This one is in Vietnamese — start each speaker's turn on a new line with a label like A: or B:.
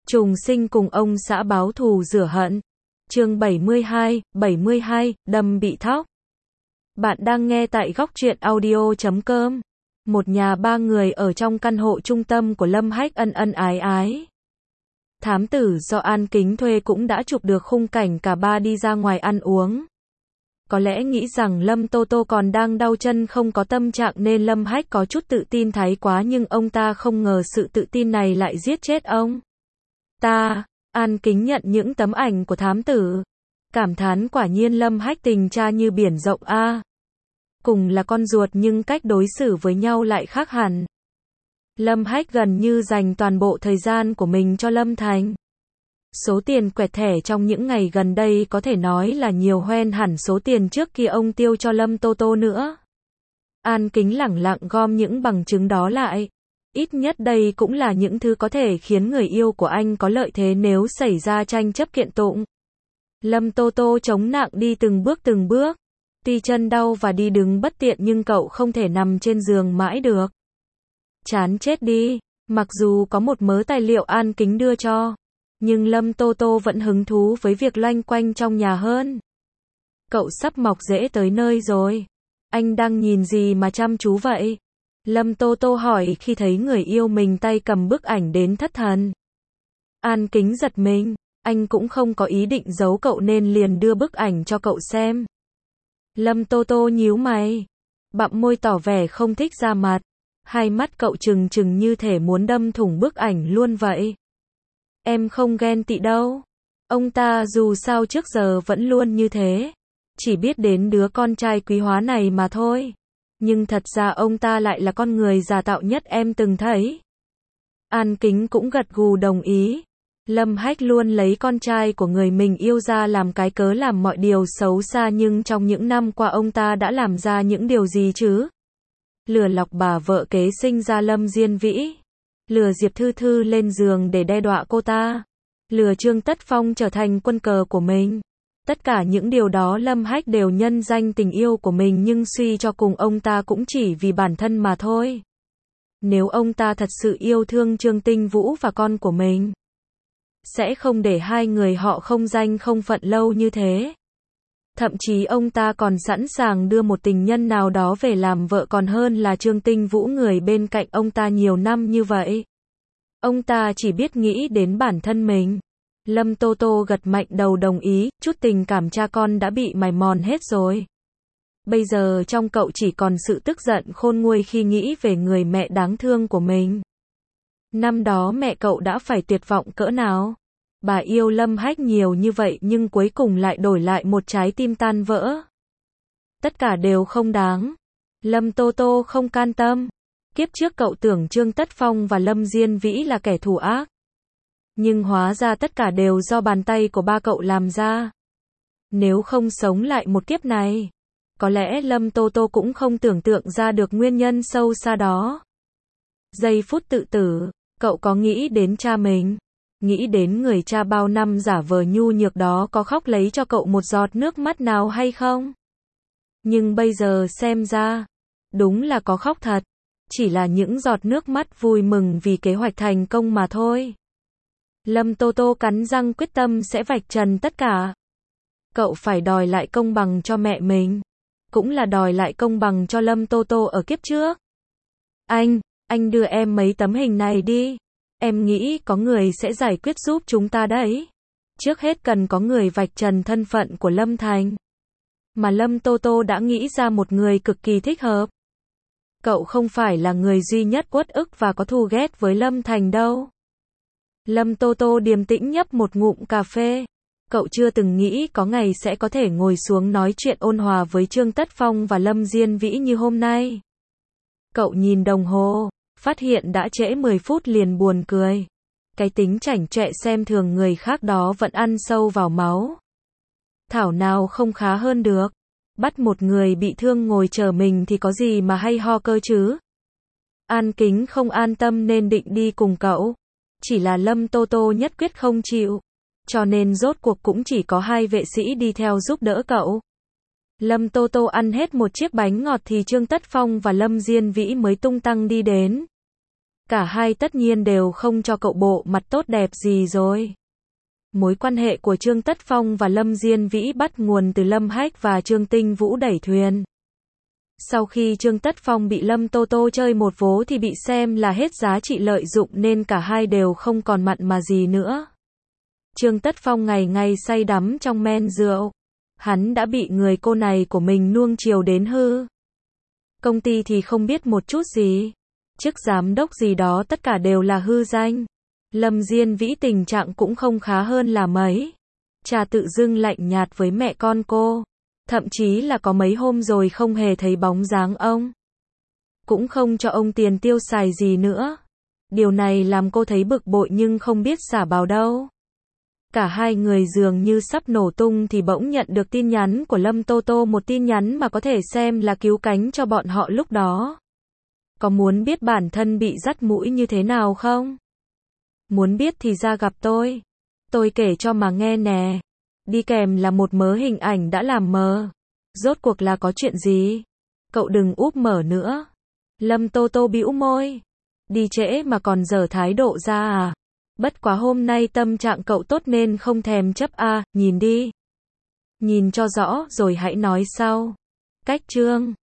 A: Trùng sinh cùng ông xã báo thù rửa hận. Chương 72, đâm bị thóc. Bạn đang nghe tại Góc Truyện Audio.com. Một nhà ba người ở trong căn hộ trung tâm của Lâm Hách ân ân ái ái. Thám tử do An Kính thuê cũng đã chụp được khung cảnh cả ba đi ra ngoài ăn uống. Có lẽ nghĩ rằng Lâm Tô Tô còn đang đau chân không có tâm trạng nên Lâm Hách có chút tự tin thái quá, nhưng ông ta không ngờ sự tự tin này lại giết chết ông ta. An Kính nhận những tấm ảnh của thám tử, cảm thán quả nhiên Lâm Hách tình cha như biển rộng a. Cùng là con ruột nhưng cách đối xử với nhau lại khác hẳn. Lâm Hách gần như dành toàn bộ thời gian của mình cho Lâm Thành. Số tiền quẹt thẻ trong những ngày gần đây có thể nói là nhiều hoen hẳn số tiền trước kia ông tiêu cho Lâm Tô Tô nữa. An Kính lẳng lặng gom những bằng chứng đó lại. Ít nhất đây cũng là những thứ có thể khiến người yêu của anh có lợi thế nếu xảy ra tranh chấp kiện tụng. Lâm Tô Tô chống nặng đi từng bước. Tuy chân đau và đi đứng bất tiện nhưng cậu không thể nằm trên giường mãi được. Chán chết đi. Mặc dù có một mớ tài liệu An Kính đưa cho, nhưng Lâm Tô Tô vẫn hứng thú với việc loanh quanh trong nhà hơn. Cậu sắp mọc rễ tới nơi rồi. Anh đang nhìn gì mà chăm chú vậy? Lâm Tô Tô hỏi khi thấy người yêu mình tay cầm bức ảnh đến thất thần. An Kính giật mình, anh cũng không có ý định giấu cậu nên liền đưa bức ảnh cho cậu xem. Lâm Tô Tô nhíu mày, bặm môi tỏ vẻ không thích ra mặt. Hai mắt cậu trừng như thể muốn đâm thủng bức ảnh luôn vậy. Em không ghen tị đâu. Ông ta dù sao trước giờ vẫn luôn như thế. Chỉ biết đến đứa con trai quý hóa này mà thôi. Nhưng thật ra ông ta lại là con người giả tạo nhất em từng thấy. An Kính cũng gật gù đồng ý. Lâm Hách luôn lấy con trai của người mình yêu ra làm cái cớ làm mọi điều xấu xa, nhưng trong những năm qua ông ta đã làm ra những điều gì chứ? Lừa lọc bà vợ kế sinh ra Lâm Diên Vĩ. Lừa Diệp Thư Thư lên giường để đe dọa cô ta. Lừa Trương Tất Phong trở thành quân cờ của mình. Tất cả những điều đó Lâm Hách đều nhân danh tình yêu của mình, nhưng suy cho cùng ông ta cũng chỉ vì bản thân mà thôi. Nếu ông ta thật sự yêu thương Trương Tinh Vũ và con của mình, sẽ không để hai người họ không danh không phận lâu như thế. Thậm chí ông ta còn sẵn sàng đưa một tình nhân nào đó về làm vợ còn hơn là Trương Tinh Vũ, người bên cạnh ông ta nhiều năm như vậy. Ông ta chỉ biết nghĩ đến bản thân mình. Lâm Tô Tô gật mạnh đầu đồng ý, chút tình cảm cha con đã bị mài mòn hết rồi. Bây giờ trong cậu chỉ còn sự tức giận khôn nguôi khi nghĩ về người mẹ đáng thương của mình. Năm đó mẹ cậu đã phải tuyệt vọng cỡ nào. Bà yêu Lâm Hách nhiều như vậy nhưng cuối cùng lại đổi lại một trái tim tan vỡ. Tất cả đều không đáng. Lâm Tô Tô không can tâm. Kiếp trước cậu tưởng Trương Tất Phong và Lâm Diên Vĩ là kẻ thù ác. Nhưng hóa ra tất cả đều do bàn tay của ba cậu làm ra. Nếu không sống lại một kiếp này, có lẽ Lâm Tô Tô cũng không tưởng tượng ra được nguyên nhân sâu xa đó. Giây phút tự tử, cậu có nghĩ đến cha mình? Nghĩ đến người cha bao năm giả vờ nhu nhược đó có khóc lấy cho cậu một giọt nước mắt nào hay không? Nhưng bây giờ xem ra, đúng là có khóc thật. Chỉ là những giọt nước mắt vui mừng vì kế hoạch thành công mà thôi. Lâm Tô Tô cắn răng quyết tâm sẽ vạch trần tất cả. Cậu phải đòi lại công bằng cho mẹ mình. Cũng là đòi lại công bằng cho Lâm Tô Tô ở kiếp trước. Anh đưa em mấy tấm hình này đi. Em nghĩ có người sẽ giải quyết giúp chúng ta đấy. Trước hết cần có người vạch trần thân phận của Lâm Thành. Mà Lâm Tô Tô đã nghĩ ra một người cực kỳ thích hợp. Cậu không phải là người duy nhất uất ức và có thù ghét với Lâm Thành đâu. Lâm Tô Tô điềm tĩnh nhấp một ngụm cà phê. Cậu chưa từng nghĩ có ngày sẽ có thể ngồi xuống nói chuyện ôn hòa với Trương Tất Phong và Lâm Diên Vĩ như hôm nay. Cậu nhìn đồng hồ, phát hiện đã trễ 10 phút liền buồn cười. Cái tính chảnh chọe xem thường người khác đó vẫn ăn sâu vào máu. Thảo nào không khá hơn được. Bắt một người bị thương ngồi chờ mình thì có gì mà hay ho cơ chứ. An Kính không an tâm nên định đi cùng cậu. Chỉ là Lâm Tô Tô nhất quyết không chịu. Cho nên rốt cuộc cũng chỉ có hai vệ sĩ đi theo giúp đỡ cậu. Lâm Tô Tô ăn hết một chiếc bánh ngọt thì Trương Tất Phong và Lâm Diên Vĩ mới tung tăng đi đến. Cả hai tất nhiên đều không cho cậu bộ mặt tốt đẹp gì rồi. Mối quan hệ của Trương Tất Phong và Lâm Diên Vĩ bắt nguồn từ Lâm Hách và Trương Tinh Vũ đẩy thuyền. Sau khi Trương Tất Phong bị Lâm Tô Tô chơi một vố thì bị xem là hết giá trị lợi dụng nên cả hai đều không còn mặn mà gì nữa. Trương Tất Phong ngày ngày say đắm trong men rượu. Hắn đã bị người cô này của mình nuông chiều đến hư. Công ty thì không biết một chút gì. Chức giám đốc gì đó tất cả đều là hư danh. Lâm Diên Vĩ tình trạng cũng không khá hơn là mấy. Cha tự dưng lạnh nhạt với mẹ con cô. Thậm chí là có mấy hôm rồi không hề thấy bóng dáng ông. Cũng không cho ông tiền tiêu xài gì nữa. Điều này làm cô thấy bực bội nhưng không biết xả vào đâu. Cả hai người dường như sắp nổ tung thì bỗng nhận được tin nhắn của Lâm Tô Tô, một tin nhắn mà có thể xem là cứu cánh cho bọn họ lúc đó. Có muốn biết bản thân bị dắt mũi như thế nào không? Muốn biết thì ra gặp tôi. Tôi kể cho mà nghe nè. Đi kèm là một mớ hình ảnh đã làm mờ. Rốt cuộc là có chuyện gì? Cậu đừng úp mở nữa. Lâm Tô Tô bĩu môi. Đi trễ mà còn dở thái độ ra à? Bất quá hôm nay tâm trạng cậu tốt nên không thèm chấp à, nhìn đi. Nhìn cho rõ rồi hãy nói sau. Cách Trương